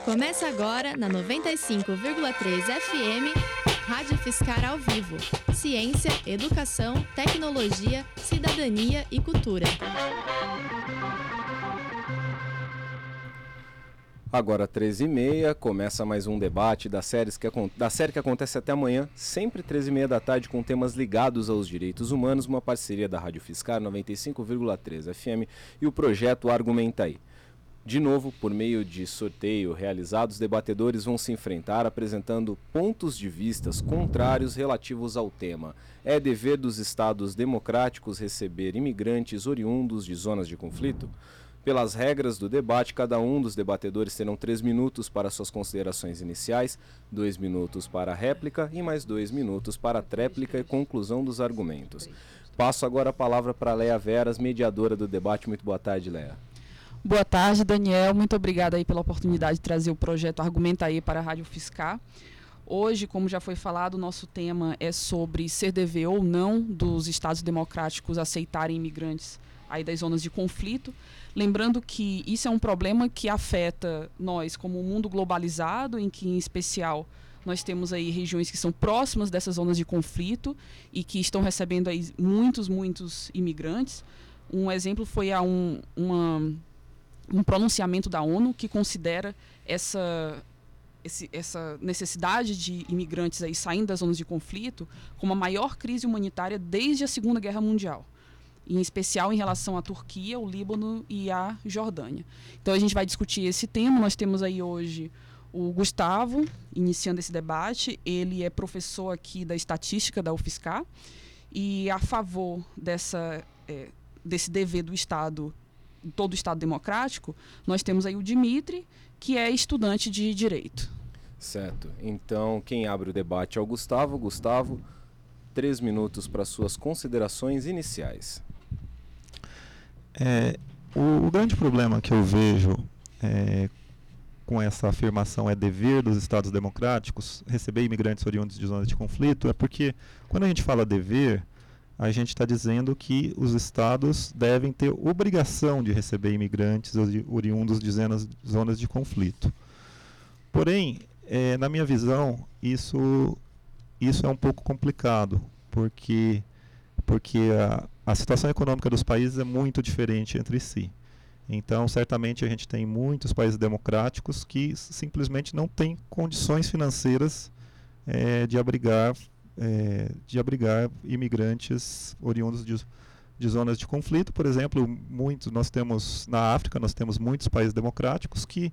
Começa agora na 95,3 FM, Rádio Fiscar ao vivo. Ciência, educação, tecnologia, cidadania e cultura. Agora 13h30, começa mais um debate da série que acontece até amanhã, sempre 13h30 da tarde, com temas ligados aos direitos humanos, uma parceria da Rádio Fiscar 95,3 FM e o projeto Argumenta Aí. De novo, por meio de sorteio realizado, os debatedores vão se enfrentar apresentando pontos de vistas contrários relativos ao tema. É dever dos Estados democráticos receber imigrantes oriundos de zonas de conflito? Pelas regras do debate, cada um dos debatedores terão 3 minutos para suas considerações iniciais, 2 minutos para a réplica e mais 2 minutos para a tréplica e conclusão dos argumentos. Passo agora a palavra para a Leia Veras, mediadora do debate. Muito boa tarde, Leia. Boa tarde, Daniel. Muito obrigada aí pela oportunidade de trazer o projeto Argumenta Aí para a Rádio Fiscar. Hoje, como já foi falado, o nosso tema é sobre ser dever ou não dos Estados democráticos aceitarem imigrantes aí das zonas de conflito. Lembrando que isso é um problema que afeta nós como um mundo globalizado, em que, em especial, nós temos aí regiões que são próximas dessas zonas de conflito e que estão recebendo aí muitos imigrantes. Um exemplo foi um pronunciamento da ONU que considera essa necessidade de imigrantes aí saindo das zonas de conflito como a maior crise humanitária desde a Segunda Guerra Mundial, em especial em relação à Turquia, o Líbano e a Jordânia. Então a gente vai discutir esse tema. Nós temos aí hoje o Gustavo, iniciando esse debate. Ele é professor aqui da estatística da UFSCar e a favor desse dever do Estado, todo o Estado democrático, nós temos aí o Dimitri, que é estudante de Direito. Certo. Então, quem abre o debate é o Gustavo. Gustavo, 3 minutos para suas considerações iniciais. O grande problema que eu vejo com essa afirmação é dever dos Estados democráticos receber imigrantes oriundos de zonas de conflito é porque, quando a gente fala dever, a gente está dizendo que os estados devem ter obrigação de receber imigrantes oriundos de zonas de conflito. Porém, na minha visão, isso é um pouco complicado, porque a situação econômica dos países é muito diferente entre si. Então, certamente, a gente tem muitos países democráticos que simplesmente não têm condições financeiras de abrigar imigrantes oriundos de zonas de conflito. Por exemplo, na África nós temos muitos países democráticos que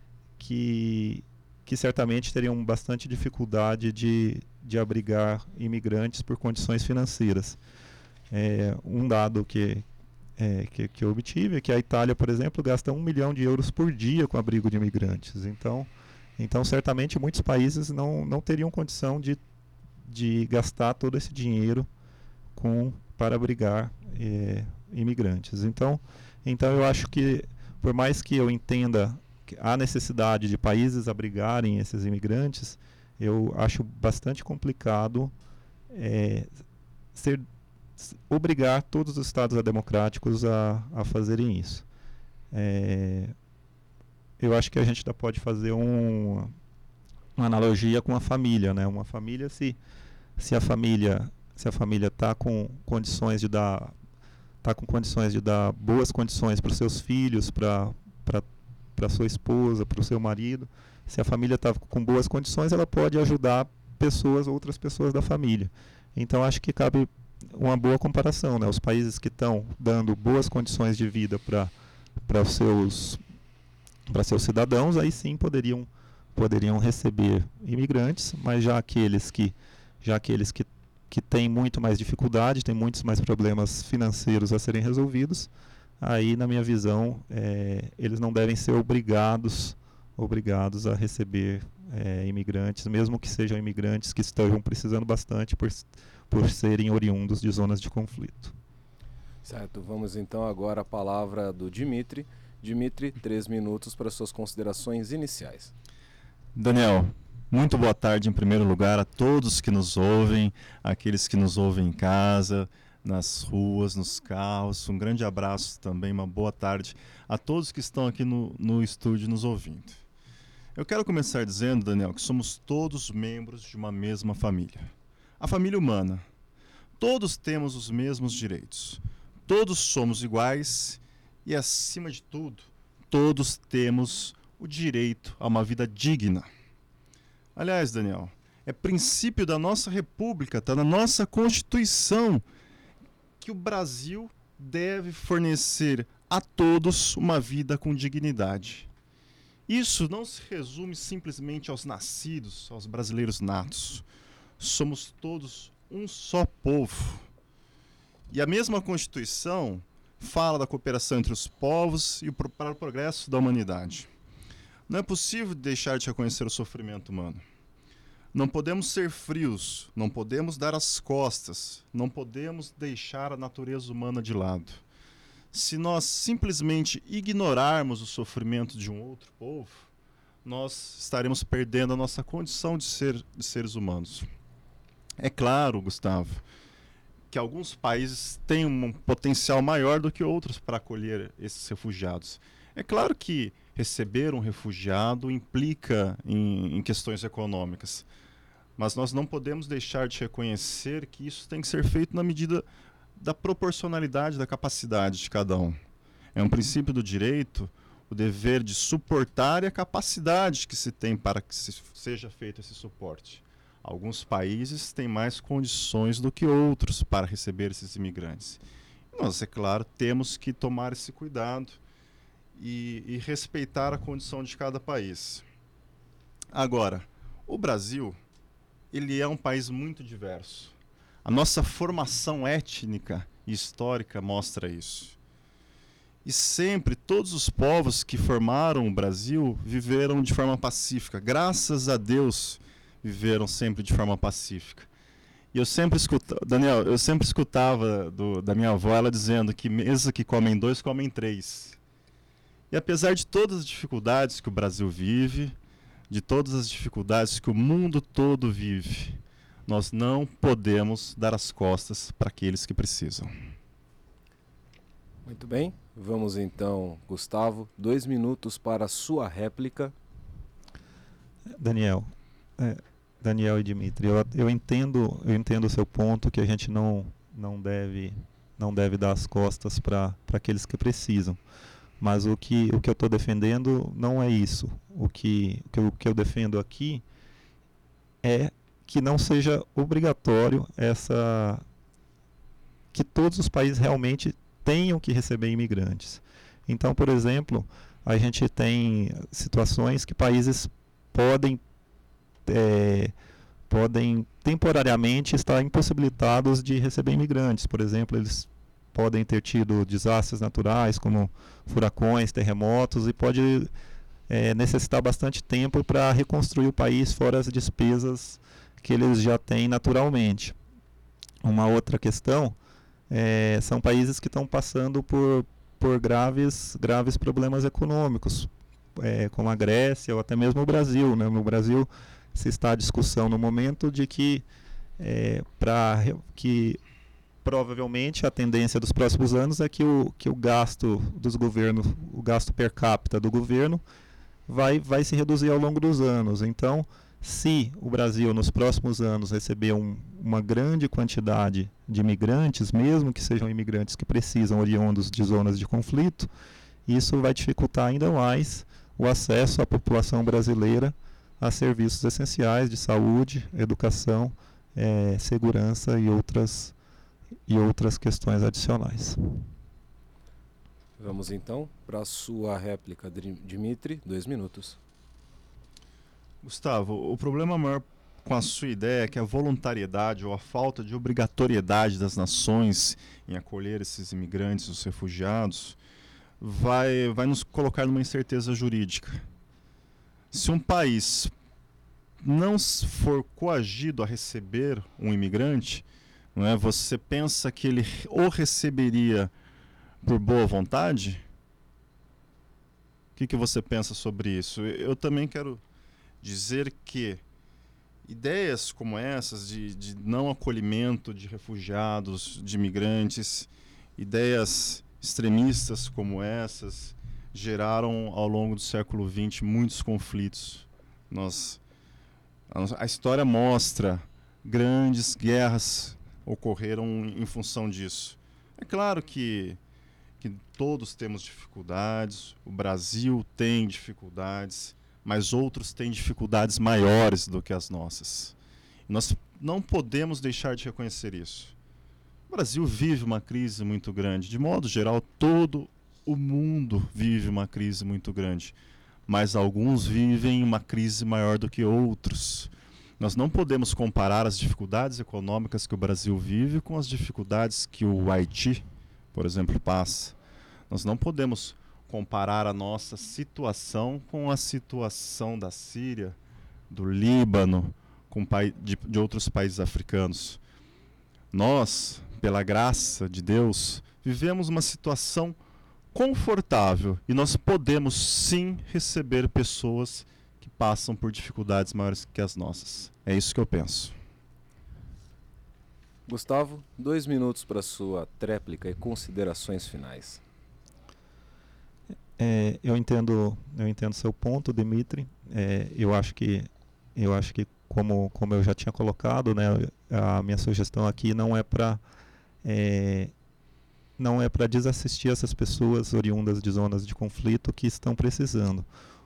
certamente teriam bastante dificuldade de abrigar imigrantes por condições financeiras. Um dado que eu obtive é que a Itália, por exemplo, gasta 1 milhão de euros por dia com abrigo de imigrantes. Então certamente muitos países não teriam condição de gastar todo esse dinheiro para abrigar imigrantes. Então eu acho que, por mais que eu entenda a necessidade de países abrigarem esses imigrantes, eu acho bastante complicado obrigar todos os Estados democráticos a fazerem isso. Eu acho que a gente ainda pode fazer uma analogia com a família, né? Uma família, se a família está com condições de dar boas condições para os seus filhos, para sua esposa, para o seu marido, se a família está com boas condições, ela pode ajudar outras pessoas da família. Então acho que cabe uma boa comparação, né? Os países que estão dando boas condições de vida para seus cidadãos, aí sim poderiam receber imigrantes, mas já aqueles que têm muito mais dificuldade, têm muitos mais problemas financeiros a serem resolvidos, aí, na minha visão, eles não devem ser obrigados a receber imigrantes, mesmo que sejam imigrantes que estejam precisando bastante por serem oriundos de zonas de conflito. Certo, vamos então agora à palavra do Dimitri. Dimitri, 3 minutos para suas considerações iniciais. Daniel, muito boa tarde em primeiro lugar a todos que nos ouvem, aqueles que nos ouvem em casa, nas ruas, nos carros. Um grande abraço também, uma boa tarde a todos que estão aqui no estúdio nos ouvindo. Eu quero começar dizendo, Daniel, que somos todos membros de uma mesma família. A família humana. Todos temos os mesmos direitos. Todos somos iguais e, acima de tudo, todos temos o direito a uma vida digna. Aliás, Daniel, é princípio da nossa república, está na nossa Constituição, que o Brasil deve fornecer a todos uma vida com dignidade. Isso não se resume simplesmente aos nascidos, aos brasileiros natos. Somos todos um só povo. E a mesma Constituição fala da cooperação entre os povos e para o progresso da humanidade. Não é possível deixar de reconhecer o sofrimento humano. Não podemos ser frios, não podemos dar as costas, não podemos deixar a natureza humana de lado. Se nós simplesmente ignorarmos o sofrimento de um outro povo, nós estaremos perdendo a nossa condição de seres humanos. É claro, Gustavo, que alguns países têm um potencial maior do que outros para acolher esses refugiados. É claro que receber um refugiado implica em questões econômicas, mas nós não podemos deixar de reconhecer que isso tem que ser feito na medida da proporcionalidade da capacidade de cada um. É um princípio do direito o dever de suportar e a capacidade que se tem para que seja feito esse suporte. Alguns países têm mais condições do que outros para receber esses imigrantes. Nós, é claro, temos que tomar esse cuidado e respeitar a condição de cada país. Agora, o Brasil, ele é um país muito diverso. A nossa formação étnica e histórica mostra isso. E sempre, todos os povos que formaram o Brasil viveram de forma pacífica. Graças a Deus, viveram sempre de forma pacífica. E eu sempre escutava, Daniel, eu sempre escutava da minha avó ela dizendo que mesa que comem dois, comem três. E apesar de todas as dificuldades que o Brasil vive, de todas as dificuldades que o mundo todo vive, nós não podemos dar as costas para aqueles que precisam. Muito bem, vamos então, Gustavo, 2 minutos para a sua réplica. Daniel e Dimitri, eu entendo o seu ponto, que a gente não deve dar as costas para aqueles que precisam. Mas o que eu estou defendendo não é isso. O que eu defendo aqui é que não seja obrigatório que todos os países realmente tenham que receber imigrantes. Então, por exemplo, a gente tem situações que países podem temporariamente estar impossibilitados de receber imigrantes. Por exemplo, eles podem ter tido desastres naturais, como furacões, terremotos, e pode necessitar bastante tempo para reconstruir o país, fora as despesas que eles já têm naturalmente. Uma outra questão são países que estão passando por graves problemas econômicos, como a Grécia ou até mesmo o Brasil, né? No Brasil se está a discussão no momento de que provavelmente a tendência dos próximos anos é que o gasto dos governos, o gasto per capita do governo vai se reduzir ao longo dos anos. Então, se o Brasil nos próximos anos receber uma grande quantidade de imigrantes, mesmo que sejam imigrantes que precisam oriundos de zonas de conflito, isso vai dificultar ainda mais o acesso à população brasileira a serviços essenciais de saúde, educação, segurança e outras questões adicionais. Vamos então para a sua réplica, Dimitri, 2 minutos. Gustavo, o problema maior com a sua ideia é que a voluntariedade ou a falta de obrigatoriedade das nações em acolher esses imigrantes, os refugiados, vai nos colocar numa incerteza jurídica. Se um país não for coagido a receber um imigrante, não é, você pensa que ele o receberia por boa vontade? O que você pensa sobre isso? Eu também quero dizer que ideias como essas de não acolhimento de refugiados, de imigrantes, ideias extremistas como essas, geraram ao longo do século XX muitos conflitos. A história mostra grandes guerras ocorreram em função disso. É claro que todos temos dificuldades, o Brasil tem dificuldades, mas outros têm dificuldades maiores do que as nossas. Nós não podemos deixar de reconhecer isso. O Brasil vive uma crise muito grande. De modo geral, todo o mundo vive uma crise muito grande. Mas alguns vivem uma crise maior do que outros. Nós não podemos comparar as dificuldades econômicas que o Brasil vive com as dificuldades que o Haiti, por exemplo, passa. Nós não podemos comparar a nossa situação com a situação da Síria, do Líbano, de outros países africanos. Nós, pela graça de Deus, vivemos uma situação confortável e nós podemos sim receber pessoas que passam por dificuldades maiores que as nossas. É isso que eu penso. Gustavo, 2 minutos para sua tréplica e considerações finais. Eu entendo seu ponto, Dimitri. Eu acho que como eu já tinha colocado, né, a minha sugestão aqui não é para desassistir essas pessoas oriundas de zonas de conflito que estão precisando.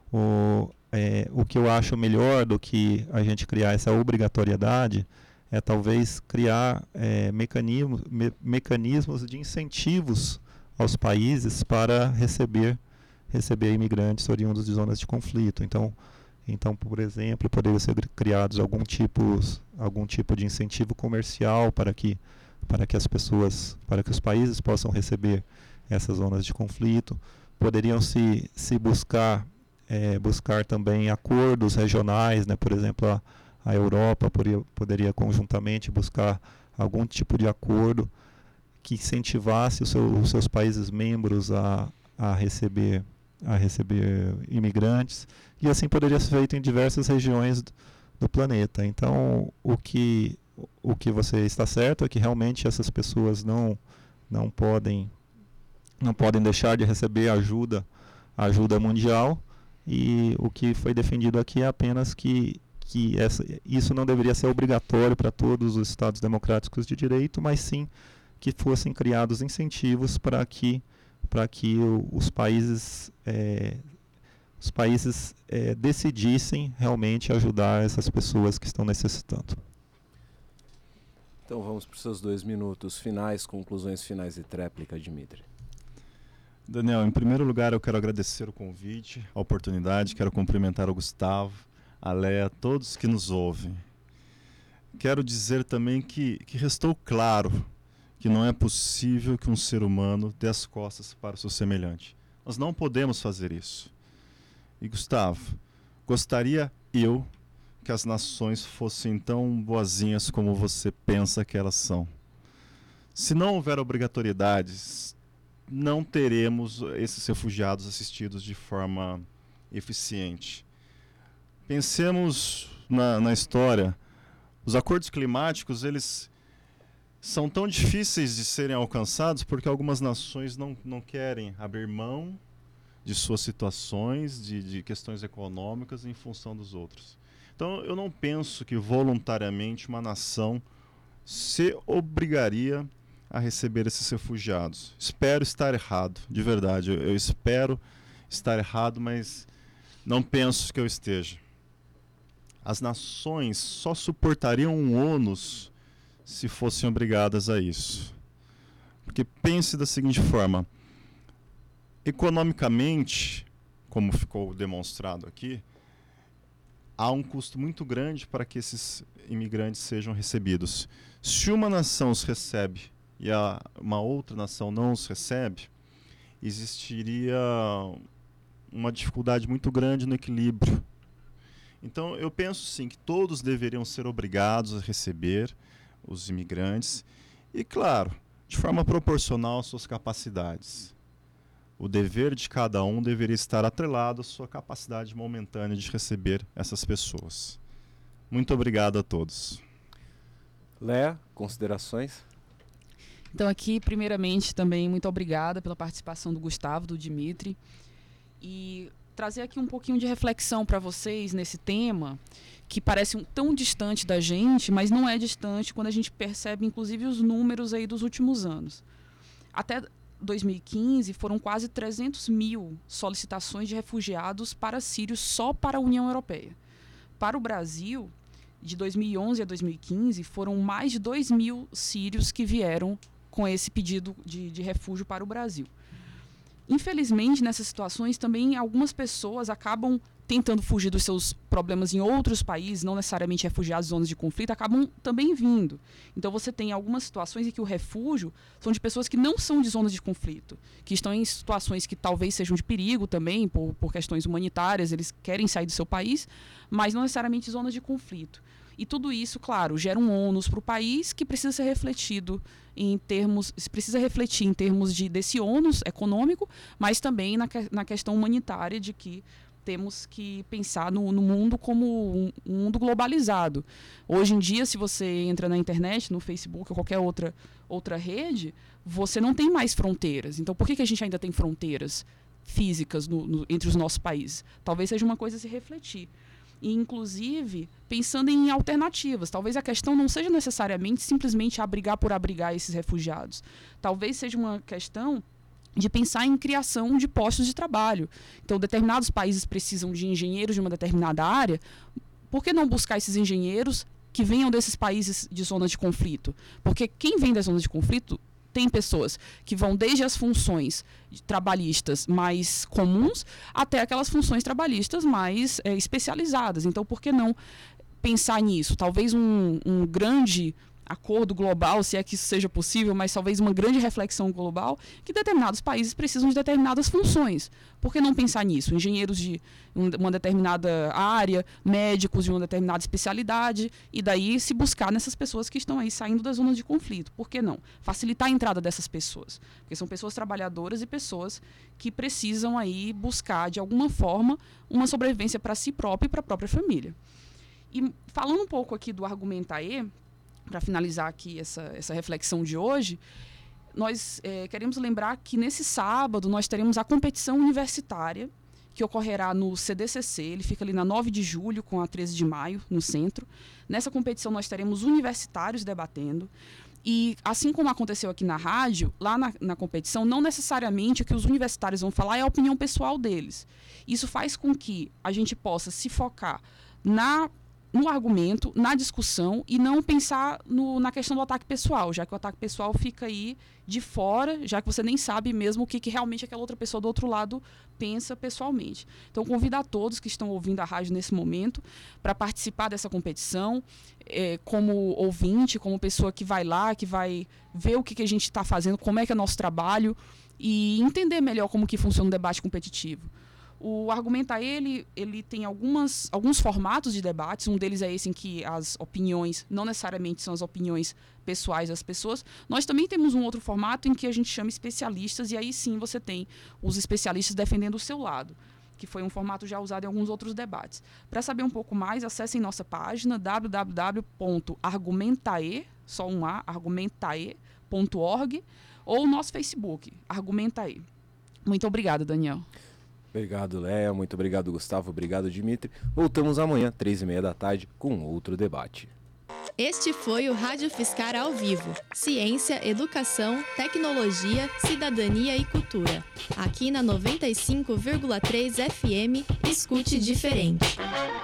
O que eu acho melhor do que a gente criar essa obrigatoriedade é talvez criar mecanismos de incentivos aos países para receber imigrantes oriundos de zonas de conflito. Então, por exemplo, poderiam ser criados algum tipo de incentivo comercial para que os países possam receber essas zonas de conflito. Poderiam se buscar também acordos regionais, né? Por exemplo, a Europa poderia conjuntamente buscar algum tipo de acordo que incentivasse os seus países membros a receber imigrantes, e assim poderia ser feito em diversas regiões do planeta. Então, o que você está certo é que realmente essas pessoas não podem deixar de receber ajuda mundial, e o que foi defendido aqui é apenas que isso não deveria ser obrigatório para todos os Estados democráticos de direito, mas sim que fossem criados incentivos para que os países decidissem realmente ajudar essas pessoas que estão necessitando. Então vamos para os seus 2 minutos finais, conclusões finais e tréplica, Dimitri. Daniel, em primeiro lugar eu quero agradecer o convite, a oportunidade, quero cumprimentar o Gustavo, a Léa, todos que nos ouvem. Quero dizer também que restou claro que não é possível que um ser humano dê as costas para o seu semelhante. Nós não podemos fazer isso. E Gustavo, gostaria eu que as nações fossem tão boazinhas como você pensa que elas são. Se não houver obrigatoriedades, não teremos esses refugiados assistidos de forma eficiente. Pensemos na história. Os acordos climáticos, eles são tão difíceis de serem alcançados porque algumas nações não querem abrir mão de suas situações, de questões econômicas em função dos outros. Então, eu não penso que voluntariamente uma nação se obrigaria a receber esses refugiados. Espero estar errado, de verdade. Eu espero estar errado, mas não penso que eu esteja. As nações só suportariam um ônus se fossem obrigadas a isso. Porque pense da seguinte forma: economicamente, como ficou demonstrado aqui, há um custo muito grande para que esses imigrantes sejam recebidos. Se uma nação os recebe e uma outra nação não os recebe, existiria uma dificuldade muito grande no equilíbrio. Então, eu penso sim que todos deveriam ser obrigados a receber os imigrantes e, claro, de forma proporcional às suas capacidades. O dever de cada um deveria estar atrelado à sua capacidade momentânea de receber essas pessoas. Muito obrigado a todos. Léa, considerações? Então aqui, primeiramente, também muito obrigada pela participação do Gustavo, do Dimitri. e trazer aqui um pouquinho de reflexão para vocês nesse tema, que parece tão distante da gente, mas não é distante quando a gente percebe, inclusive, os números aí dos últimos anos. Até 2015, foram quase 300 mil solicitações de refugiados para sírios só para a União Europeia. Para o Brasil, de 2011 a 2015, foram mais de 2 mil sírios que vieram com esse pedido de refúgio para o Brasil. Infelizmente, nessas situações, também algumas pessoas acabam tentando fugir dos seus problemas em outros países, não necessariamente refugiados em zonas de conflito, acabam também vindo. Então você tem algumas situações em que o refúgio são de pessoas que não são de zonas de conflito, que estão em situações que talvez sejam de perigo também, por questões humanitárias, eles querem sair do seu país, mas não necessariamente zonas de conflito. E tudo isso, claro, gera um ônus para o país que precisa ser refletido refletir em termos desse ônus econômico, mas também na questão humanitária de que temos que pensar no mundo como um mundo globalizado. Hoje em dia, se você entra na internet, no Facebook ou qualquer outra rede, você não tem mais fronteiras. Então, por que a gente ainda tem fronteiras físicas entre os nossos países? Talvez seja uma coisa a se refletir. E, inclusive, pensando em alternativas. Talvez a questão não seja necessariamente simplesmente abrigar por abrigar esses refugiados. Talvez seja uma questão de pensar em criação de postos de trabalho. Então, determinados países precisam de engenheiros de uma determinada área. Por que não buscar esses engenheiros que venham desses países de zonas de conflito? Porque quem vem das zonas de conflito tem pessoas que vão desde as funções trabalhistas mais comuns até aquelas funções trabalhistas mais especializadas. Então, por que não pensar nisso? Talvez um grande acordo global, se é que isso seja possível, mas talvez uma grande reflexão global, que determinados países precisam de determinadas funções. Por que não pensar nisso? Engenheiros de uma determinada área, médicos de uma determinada especialidade, e daí se buscar nessas pessoas que estão aí saindo das zonas de conflito. Por que não? Facilitar a entrada dessas pessoas. Porque são pessoas trabalhadoras e pessoas que precisam aí buscar, de alguma forma, uma sobrevivência para si próprio e para a própria família. E falando um pouco aqui do Argumentae, para finalizar aqui essa reflexão de hoje, nós queremos lembrar que nesse sábado nós teremos a competição universitária, que ocorrerá no CDCC, ele fica ali na 9 de julho com a 13 de maio, no centro. Nessa competição nós teremos universitários debatendo, e assim como aconteceu aqui na rádio, lá na competição, não necessariamente o que os universitários vão falar é a opinião pessoal deles. Isso faz com que a gente possa se focar no argumento, na discussão, e não pensar na questão do ataque pessoal, já que o ataque pessoal fica aí de fora, já que você nem sabe mesmo o que realmente aquela outra pessoa do outro lado pensa pessoalmente. Então, convido a todos que estão ouvindo a rádio nesse momento para participar dessa competição, como ouvinte, como pessoa que vai lá, que vai ver o que a gente está fazendo, como é que é nosso trabalho, e entender melhor como que funciona o debate competitivo. O Argumentae, ele tem alguns formatos de debates. Um deles é esse em que as opiniões não necessariamente são as opiniões pessoais das pessoas. Nós também temos um outro formato em que a gente chama especialistas, e aí sim você tem os especialistas defendendo o seu lado, que foi um formato já usado em alguns outros debates. Para saber um pouco mais, acessem nossa página www.argumentae, só um A, argumentae.org, ou nosso Facebook, Argumentae. Muito obrigada, Daniel. Obrigado, Léa. Muito obrigado, Gustavo. Obrigado, Dimitri. Voltamos amanhã, 3h30 da tarde, com outro debate. Este foi o Rádio Fiscar ao vivo. Ciência, educação, tecnologia, cidadania e cultura. Aqui na 95,3 FM, escute diferente.